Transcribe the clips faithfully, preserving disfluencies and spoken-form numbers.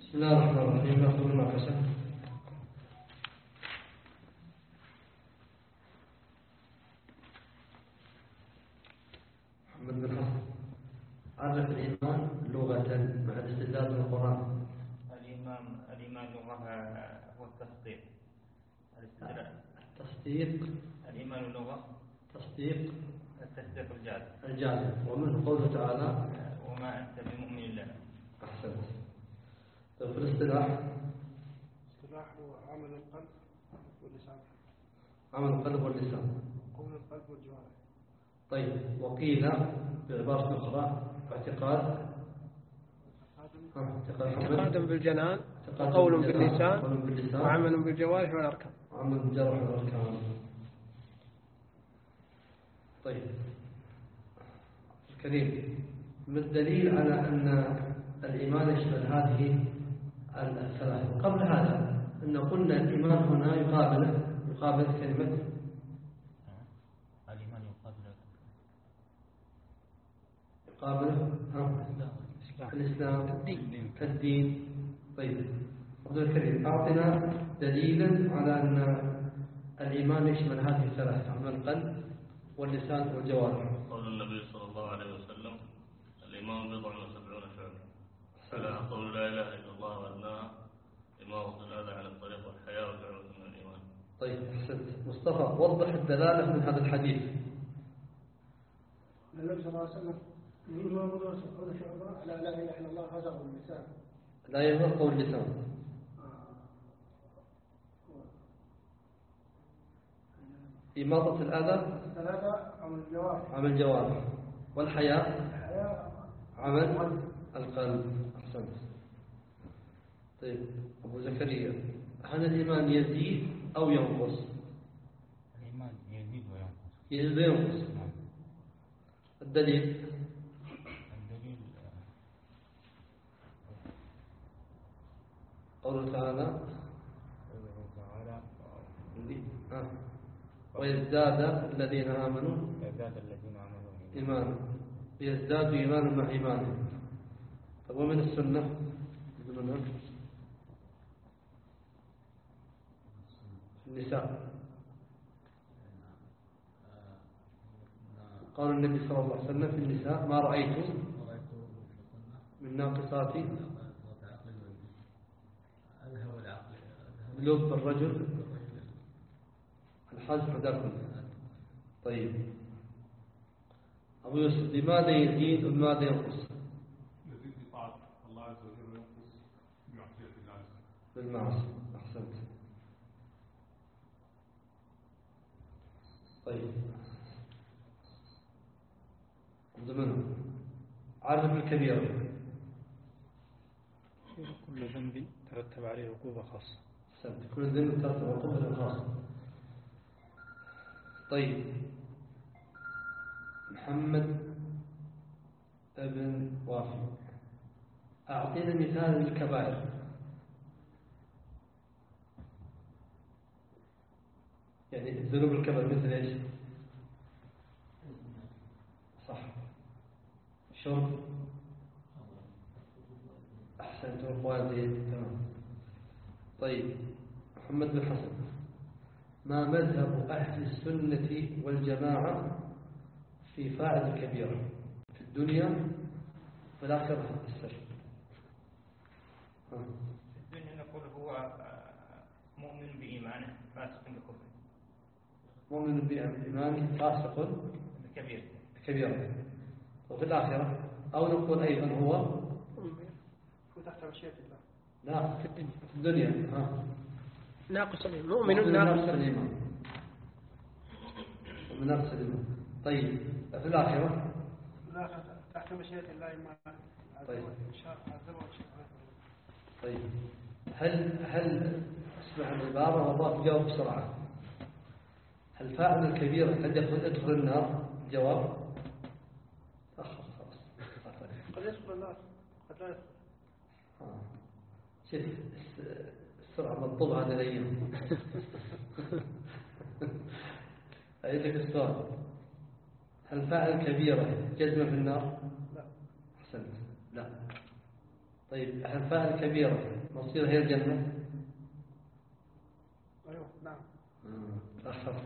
بسم الله الرحمن الرحيم. ناخذ المناقشة. محمد بن حسن، عرف الإيمان لغة مع الاستدلال من القرآن. الإيمان الإيمان لغة هو التصديق. الاستدلال التصديق. الإيمان لغة تصديق التصديق الجازم الجازم. ومنه قوله تعالى وما أنت بمؤمن لنا. أحسنت. طيب في الاصطلاح؟ الاصطلاح هو عمل القلب واللسان. عمل القلب واللسان. قول القلب والجوارح. طيب وقيل بعبارة أخرى اعتقاد اعتقاد بالجنان وقول باللسان وعمل بالجوارح والأركان. عمل بالجوارح والأركان. طيب الكريم، ما الدليل على أن الإيمان يشمل هذه الثلاث؟ قبل هذا أن قلنا الإيمان هنا يقابل يقابل كلمة الإيمان يقابل يقابل الإسلام الدين. طيب عبد الكريم، أعطنا دليلا على أن الإيمان يشمل هذه الثلاث: عمل القلب واللسان والجوارح. قول النبي صلى الله عليه وسلم: الإيمان بضع وسبعون شعبة، على قول لا إله إلا الله وأدناها إماطة الأذى عن الطريق والحياة وشعبة من الإيمان. طيب أحسنت. مصطفى، وضح الدلالة من هذا الحديث. النبي صلى الله عليه وسلم الإيمان بضع وسبعون شعبة، على لا إله إلا الله هذا قول اللسان. لا يظهر قول اللسان. إماطة الأذى ثلاثة عمل الجوارح. عمل الجوارح. والحياة الحياة عمل القلب. أحسنت. طيب أبو زكريا، هل الإيمان يزيد أو ينقص؟ الإيمان يزيد وينقص. يزيد وينقص. الدليل؟ الدليل قوله تعالى آه. ويزداد الذين آمنوا يزداد الذين آمنوا إيمانا. يزداد إيمانا مع إيمانهم. طيب ومن السنة؟ النساء. قال النبي صلى الله عليه وسلم في النساء: ما رأيت من ناقصات لب الرجل الحزم داخل. طيب أبو يوسف، لماذا يزيد وماذا ينقص؟ يزيد بطاعة الله عز وجل وينقص بمعصية الله عز وجل. بالمعصية. أحسنت. طيب ضمنه عرف الكبيرة. كل ذنب ترتب عليه عقوبة خاصة. أحسنت. كل ذنب ترتب عقوبة خاصة. طيب محمد ابن وافي، أعطينا مثال للكبائر. يعني الذنوب الكبائر مثل ايش؟ صح. شرب. أحسنت. والوالدين. تمام. طيب محمد بن حسن، ما مذهب أهل السنة والجماعة في فاعل الكبيرة في الدنيا والآخرة في السر؟ في الدنيا نقول هو مؤمن بإيمانه فاسق بكفره. مؤمن بإيمانه فاسق بكبيرة. بكبيرة. وفي الآخرة أو نقول أيضا هو هو تحت مشيئة الله. لا في الدنيا, في الدنيا. ها. ناقص مؤمن ناقص الإيمان. من نفس الإيمان. طيب في الآخرة لا تحت مشيئة الله ما. طيب. عز وجل. طيب هل هل اسمع العبارة والله تجاوب بسرعة. هل فاعل الكبيرة قد يدخل النار؟ الجواب تأخر خلاص. قد يدخل النار قد لا يدخل. آه. شوف السرعة مطلوب هذا الأيام. أعيد لك السؤال: هل فاعل كبيرة جزمة في النار؟ لا. أحسنت. لا. طيب الفاء الكبيرة مصير هي الجنة؟ أيوه نعم. أخف.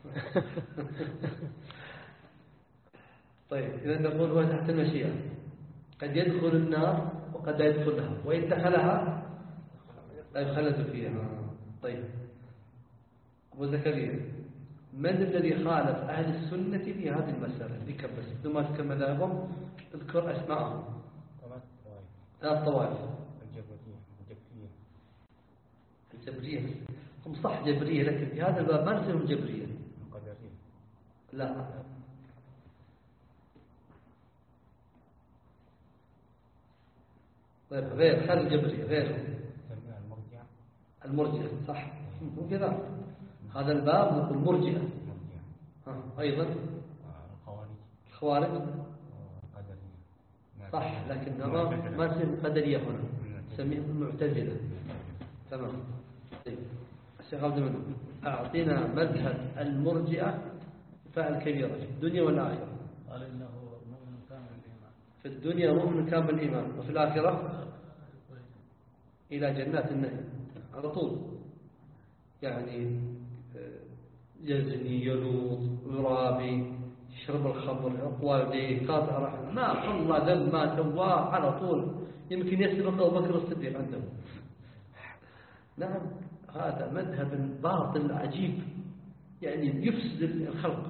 طيب إذا نقول هو تحت المشيئة، قد يدخل النار وقد لا يدخلها، وإن دخلها لا يخلد فيها. طيب أبو زكريا، من الذي خالف أهل السنة في هذه المسألة؟ ذكر بس بدون ما تذكر مذاهبهم، اذكر أسماءهم. ثلاث طوائف. الجبرية الجبرية الجبرية هم صح جبرية، لكن في هذا الباب ما نسميهم جبرية. القدرية لا، طيب غير خارج الجبرية غير المرجع المرجئة. صح مو كذا، هذا الباب نقول مرجئة. ها أيضا الخوارج الخوارج القدرية صح، لكن ما ما نسميهم قدرية هنا، نسميهم المعتزلة. تمام. طيب الشيخ عبد المنعم، أعطينا مذهب المرجئة فاعل كبيرة في الدنيا والآخرة. قال إنه مؤمن كامل الإيمان. في الدنيا مؤمن كامل الإيمان، وفي الآخرة إلى جنات النعيم على طول. يعني يزني يلوط يرابي يشرب الخمر أقوال دي قاطع رحمه، ما الله ذنب ما سواه على طول، يمكن يسرق أبو بكر الصديق عندهم. نعم هذا مذهب باطل عجيب، يعني يفسد الخلق.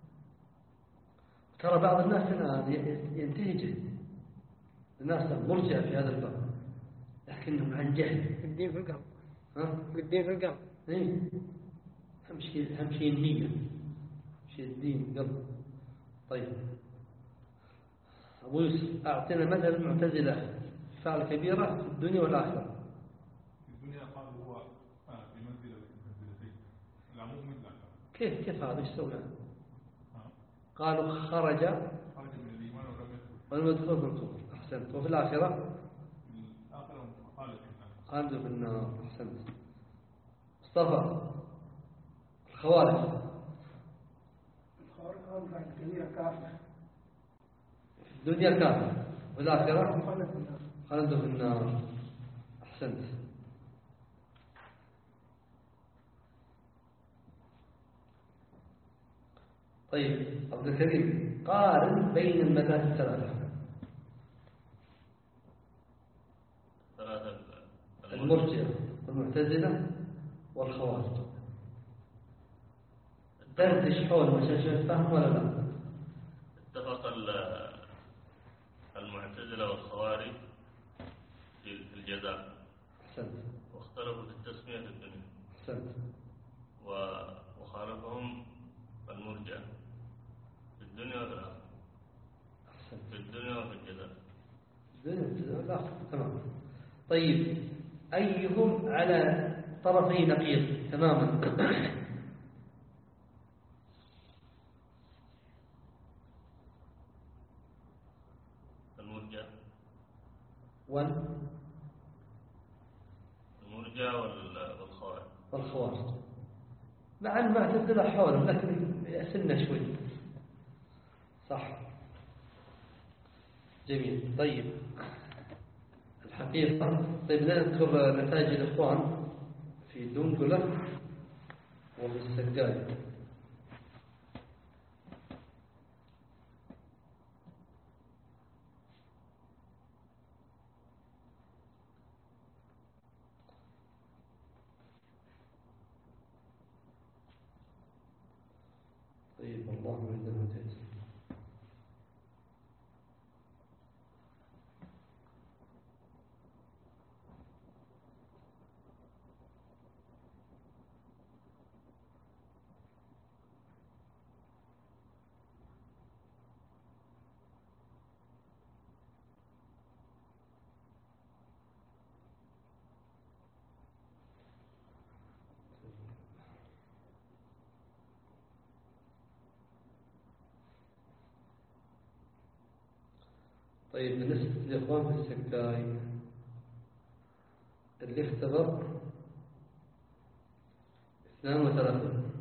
ترى بعض الناس الآن ينتهج الناس مرجئة في هذا الباب، لكنهم عن جهل. الدين في القلب. ها؟ الدين في القلب. إيه. أهم شيء أهم شيء النية، شيء الدين قلب. طيب أبو يوسف، أعطينا مذهب المعتزلة فعل كبيرة في الدنيا والآخرة. في الدنيا قال هو في منزلة منزلتين، لا مؤمن لا كافر. كيف كيف هذا ايش سوى؟ ها؟ قالوا خرج خرج من الإيمان ولم يدخل. ولم يدخل في الكفر. أحسنت. وفي الآخرة في الآخرة خالد في النار. خالد في النار. أحسنت. مصطفى، الخوارج الخوارج قالوا بعد كبيرة كافر. في الدنيا كافر وفي الآخرة خالد في النار. خالد في النار. أحسنت. طيب عبد الكريم، قارن بين المذاهب الثلاثة. ثلاثة المرجئة والمعتزلة والخوارج. دردش حول مشاكل فهم ولا لا؟ اتفق ال- المعتزلة والخوارج في في الجزاء، أحسنت. واختلفوا في التسمية في الدنيا، أحسنت. و- وخالفهم المرجئة في الدنيا وفي الآخرة. أحسنت. في الدنيا وفي الجزاء. الدنيا لا تمام. طيب أيهم على طرفي نقيض تماما؟ المرجئة وال المرجئة وال- والخوارج. والخوارج، مع أن معتزلة حولهم لكن يأسلنا شوي. صح. جميل. طيب الحقيقة، طيب نذكر نتائج الإخوان في دنقلة وفي السجاية. طيب الله عندنا هديت. طيب بالنسبة للإخوان في السكاي اللي اختبر اثنان وثلاثون،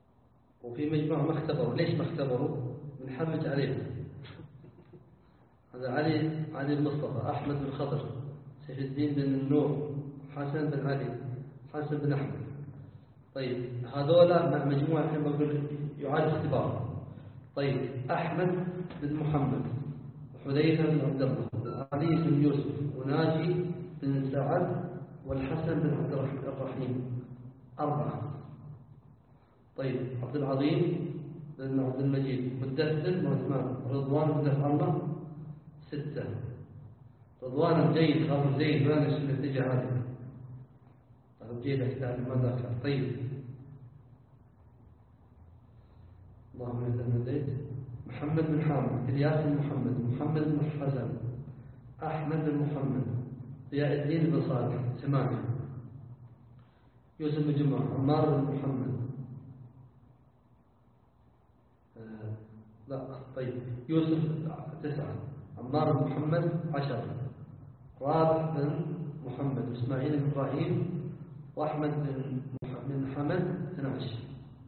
وفي مجموعة ما اختبروا. ليش ما اختبروا؟ بنحرج عليهم. هذا علي علي المصطفى، أحمد بن خضر، سيف الدين بن النور، حسن بن علي، حسن بن أحمد. طيب هذولا مع مجموعة كما بقول يعاد اختبار. طيب أحمد بن محمد، وحذيفة بن عبد الله، علي بن يوسف، وناجي بن سعد، والحسن بن عبد الرحيم، أربعة. طيب عبد العظيم بن عبد المجيد، مدثر وعثمان، رضوان بن الله، ستة. رضوان جيد، خبر جيد، ما نشوف النتيجة هذه. خبر جيد أكثر ما ذكر. طيب اللهم اهدنا الهديت. محمد بن حامد، إلياس بن محمد، محمد بن حسن، أحمد بن محمد، ضياء الدين بن صالح، ثمانية. يوسف بن جمعة، عمار بن محمد، آه لا طيب يوسف تسعة، عمار بن محمد عشرة، رابح بن محمد، وإسماعيل بن إبراهيم، وأحمد بن بن حمد، اثنا عشر.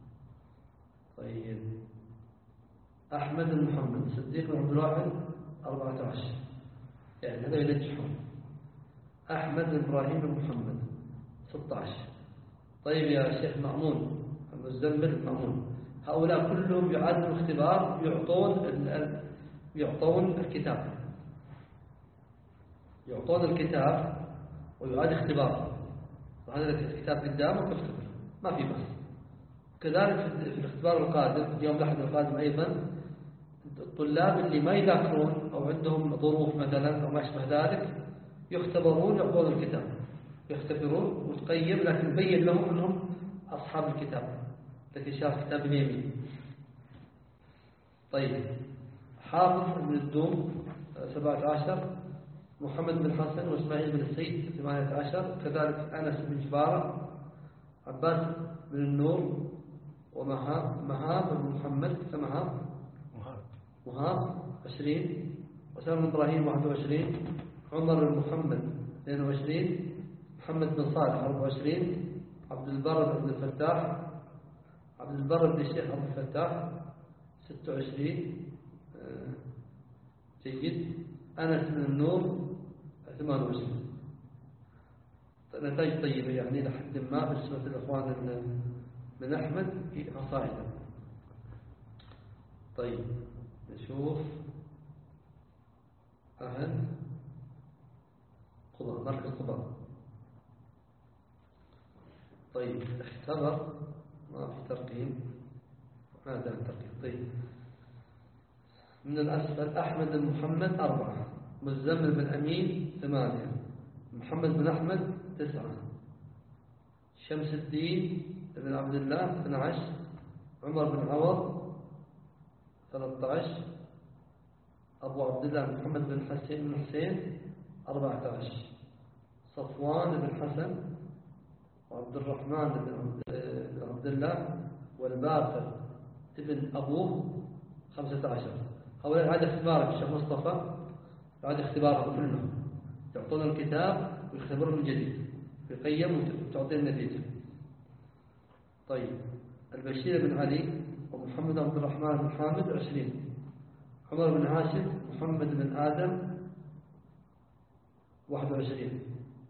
طيب أحمد بن محمد، صديق بن عبد الواحد، أربعة عشر. يعني هذا ينجحون. أحمد بن إبراهيم بن محمد، ستة عشر. طيب يا شيخ مأمون المزمل مأمون، هؤلاء كلهم يعادوا اختبار، يعطون يعطون الكتاب يعطون الكتاب ويعاد اختبار، وهذا الكتاب قدامك تختبر ما في بس. كذلك في الاختبار القادم يوم الأحد القادم أيضا، الطلاب اللي ما يذاكرون أو عندهم ظروف مثلا أو ما أشبه ذلك يختبرون، يعطون الكتاب، يختبرون وتقيم، لكن بين لهم أنهم أصحاب الكتاب، لكن شاف كتاب اليمين. طيب حافظ بن الدوم، سبعة عشر، محمد بن حسن وإسماعيل بن السيد، ثمانية عشر. كذلك أنس بن جبارة، عباس بن النور، ومهاب مهاب بن محمد، كمهاب مهاب عشرين، وسام بن إبراهيم واحد وعشرين، عمر بن محمد اثنين وعشرين، محمد بن صالح أربعة وعشرين، عبد البر بن الفتاح عبد البر بن الشيخ عبد الفتاح ستة وعشرين. آه جيد. أنس بن النور ثمانية وعشرين. نتائج طيبة يعني لحد ما بالنسبة للإخوان من أحمد في قصائده. طيب نشوف أهل قضاء، مركز قضاء. طيب اختبر، ما في ترقيم، هذا الترقيم. طيب من الأسفل أحمد بن محمد أربعة، مزمل بن أمين ثمانية، محمد بن أحمد تسعة، شمس الدين بن عبد الله اثنا عشر، عمر بن عوض ثلاثة عشر، أبو عبد الله محمد بن حسين بن حسين أربعة عشر، صفوان بن حسن، وعبد الرحمن بن عبد الله، والباقر ابن أبوه خمسة عشر. هؤلاء عاد اختبارك الشيخ مصطفى، عاد اختبارهم كلهم، يعطون الكتاب ويختبرون من جديد، يقيم وتعطي النتيجة. طيب البشير بن علي، ومحمد عبد الرحمن بن حامد عشرين، عمر بن هاشم، محمد بن آدم واحد وعشرين،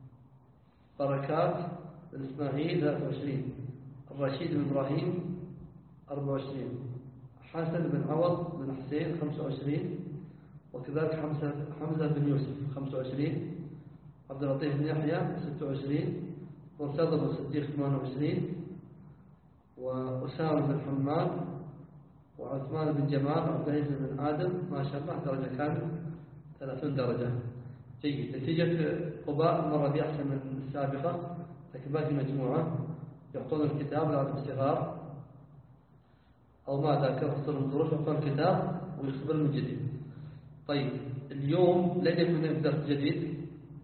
بركات بن إسماعيل ثلاثة وعشرين، الرشيد بن إبراهيم أربعة وعشرين، حسن بن عوض بن حسين خمسة وعشرين، وكذلك حمزة حمزة بن يوسف خمسة وعشرين، عبد اللطيف بن يحيى ستة وعشرين، مرتضى بن صديق ثمانية وعشرين، وأسامة بن حماد، وعثمان بن جمال، وعبد العزيز بن آدم، ما شاء الله درجة كاملة ثلاثين درجة. جيد. نتيجة قباء المرة دي أحسن من السابقة، لكن باقي مجموعة يعطون الكتاب لعدم الصغار أو ما ذاكر حصلهم الظروف، يعطون الكتاب ويختبر من جديد. طيب اليوم لن يكون درس جديد،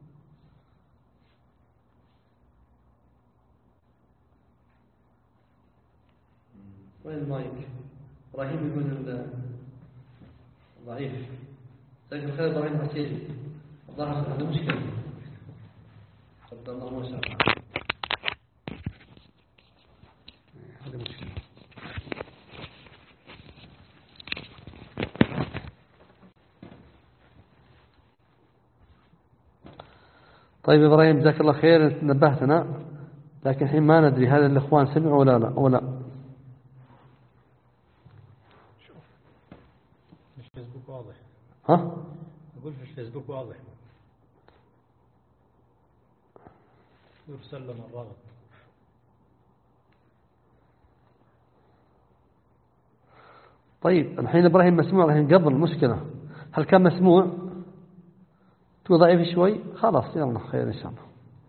وين المايك؟ إبراهيم يقول ضعيف. جزاك الخير إبراهيم عسيري، ظهر هذا مشكلة. قدر الله ما شاء الله، هذا مشكلة. طيب إبراهيم جزاك الله خير، نبهتنا، لكن الحين ما ندري هل الإخوان سمعوا ولا لا ولا في الفيسبوك واضح. ها؟ أقول في الفيسبوك واضح يرسل لنا الرغب. طيب الحين إبراهيم مسموع، الحين قبل مشكلة، هل كان مسموع؟ تو ضعيف شوي، خلاص يلا خير إن شاء الله.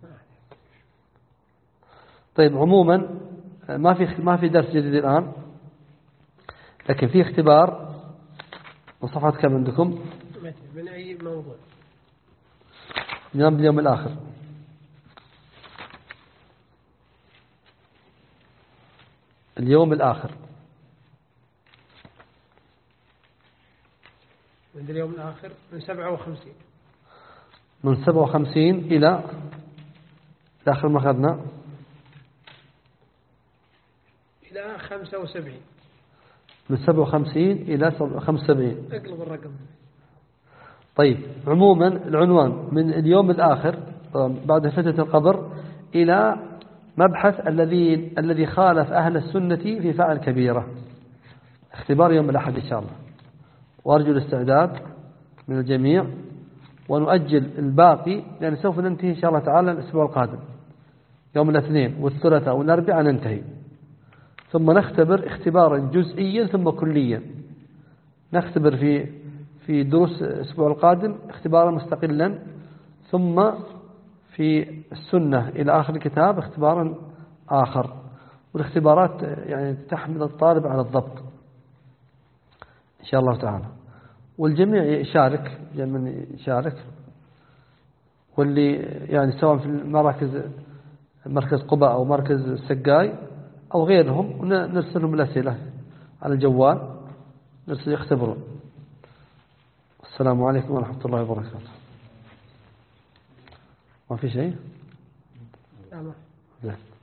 طيب عموما ما في ما في درس جديد الآن، لكن في اختبار من صفحة كم عندكم؟ من أي موضوع؟ من اليوم الآخر. اليوم الآخر من اليوم الآخر من سبعة وخمسين من سبعة وخمسين إلى آخر ما أخذنا إلى خمسة وسبعين. من سبعة وخمسين إلى خمسة وسبعين. اقلب الرقم. طيب عموما العنوان من اليوم الآخر بعد فتنة القبر إلى مبحث الذي الذي خالف أهل السنة في فعل كبيرة. اختبار يوم الأحد إن شاء الله، وأرجو الاستعداد من الجميع، ونؤجل الباقي لأن سوف ننتهي إن شاء الله تعالى الأسبوع القادم يوم الاثنين والثلاثاء والأربعاء ننتهي، ثم نختبر اختبارا جزئيا ثم كليا. نختبر في في دروس الأسبوع القادم اختبارا مستقلا، ثم في السنة إلى آخر الكتاب اختبارا آخر، والاختبارات يعني تحمل الطالب على الضبط إن شاء الله تعالى. والجميع يشارك، من يشارك، واللي يعني سواء في المراكز مركز قباء أو مركز السقاي أو غيرهم، ونرسل لهم الأسئلة على الجوال، نرسل يختبرون. السلام عليكم ورحمة الله وبركاته. ما في شيء؟ تمام. لا.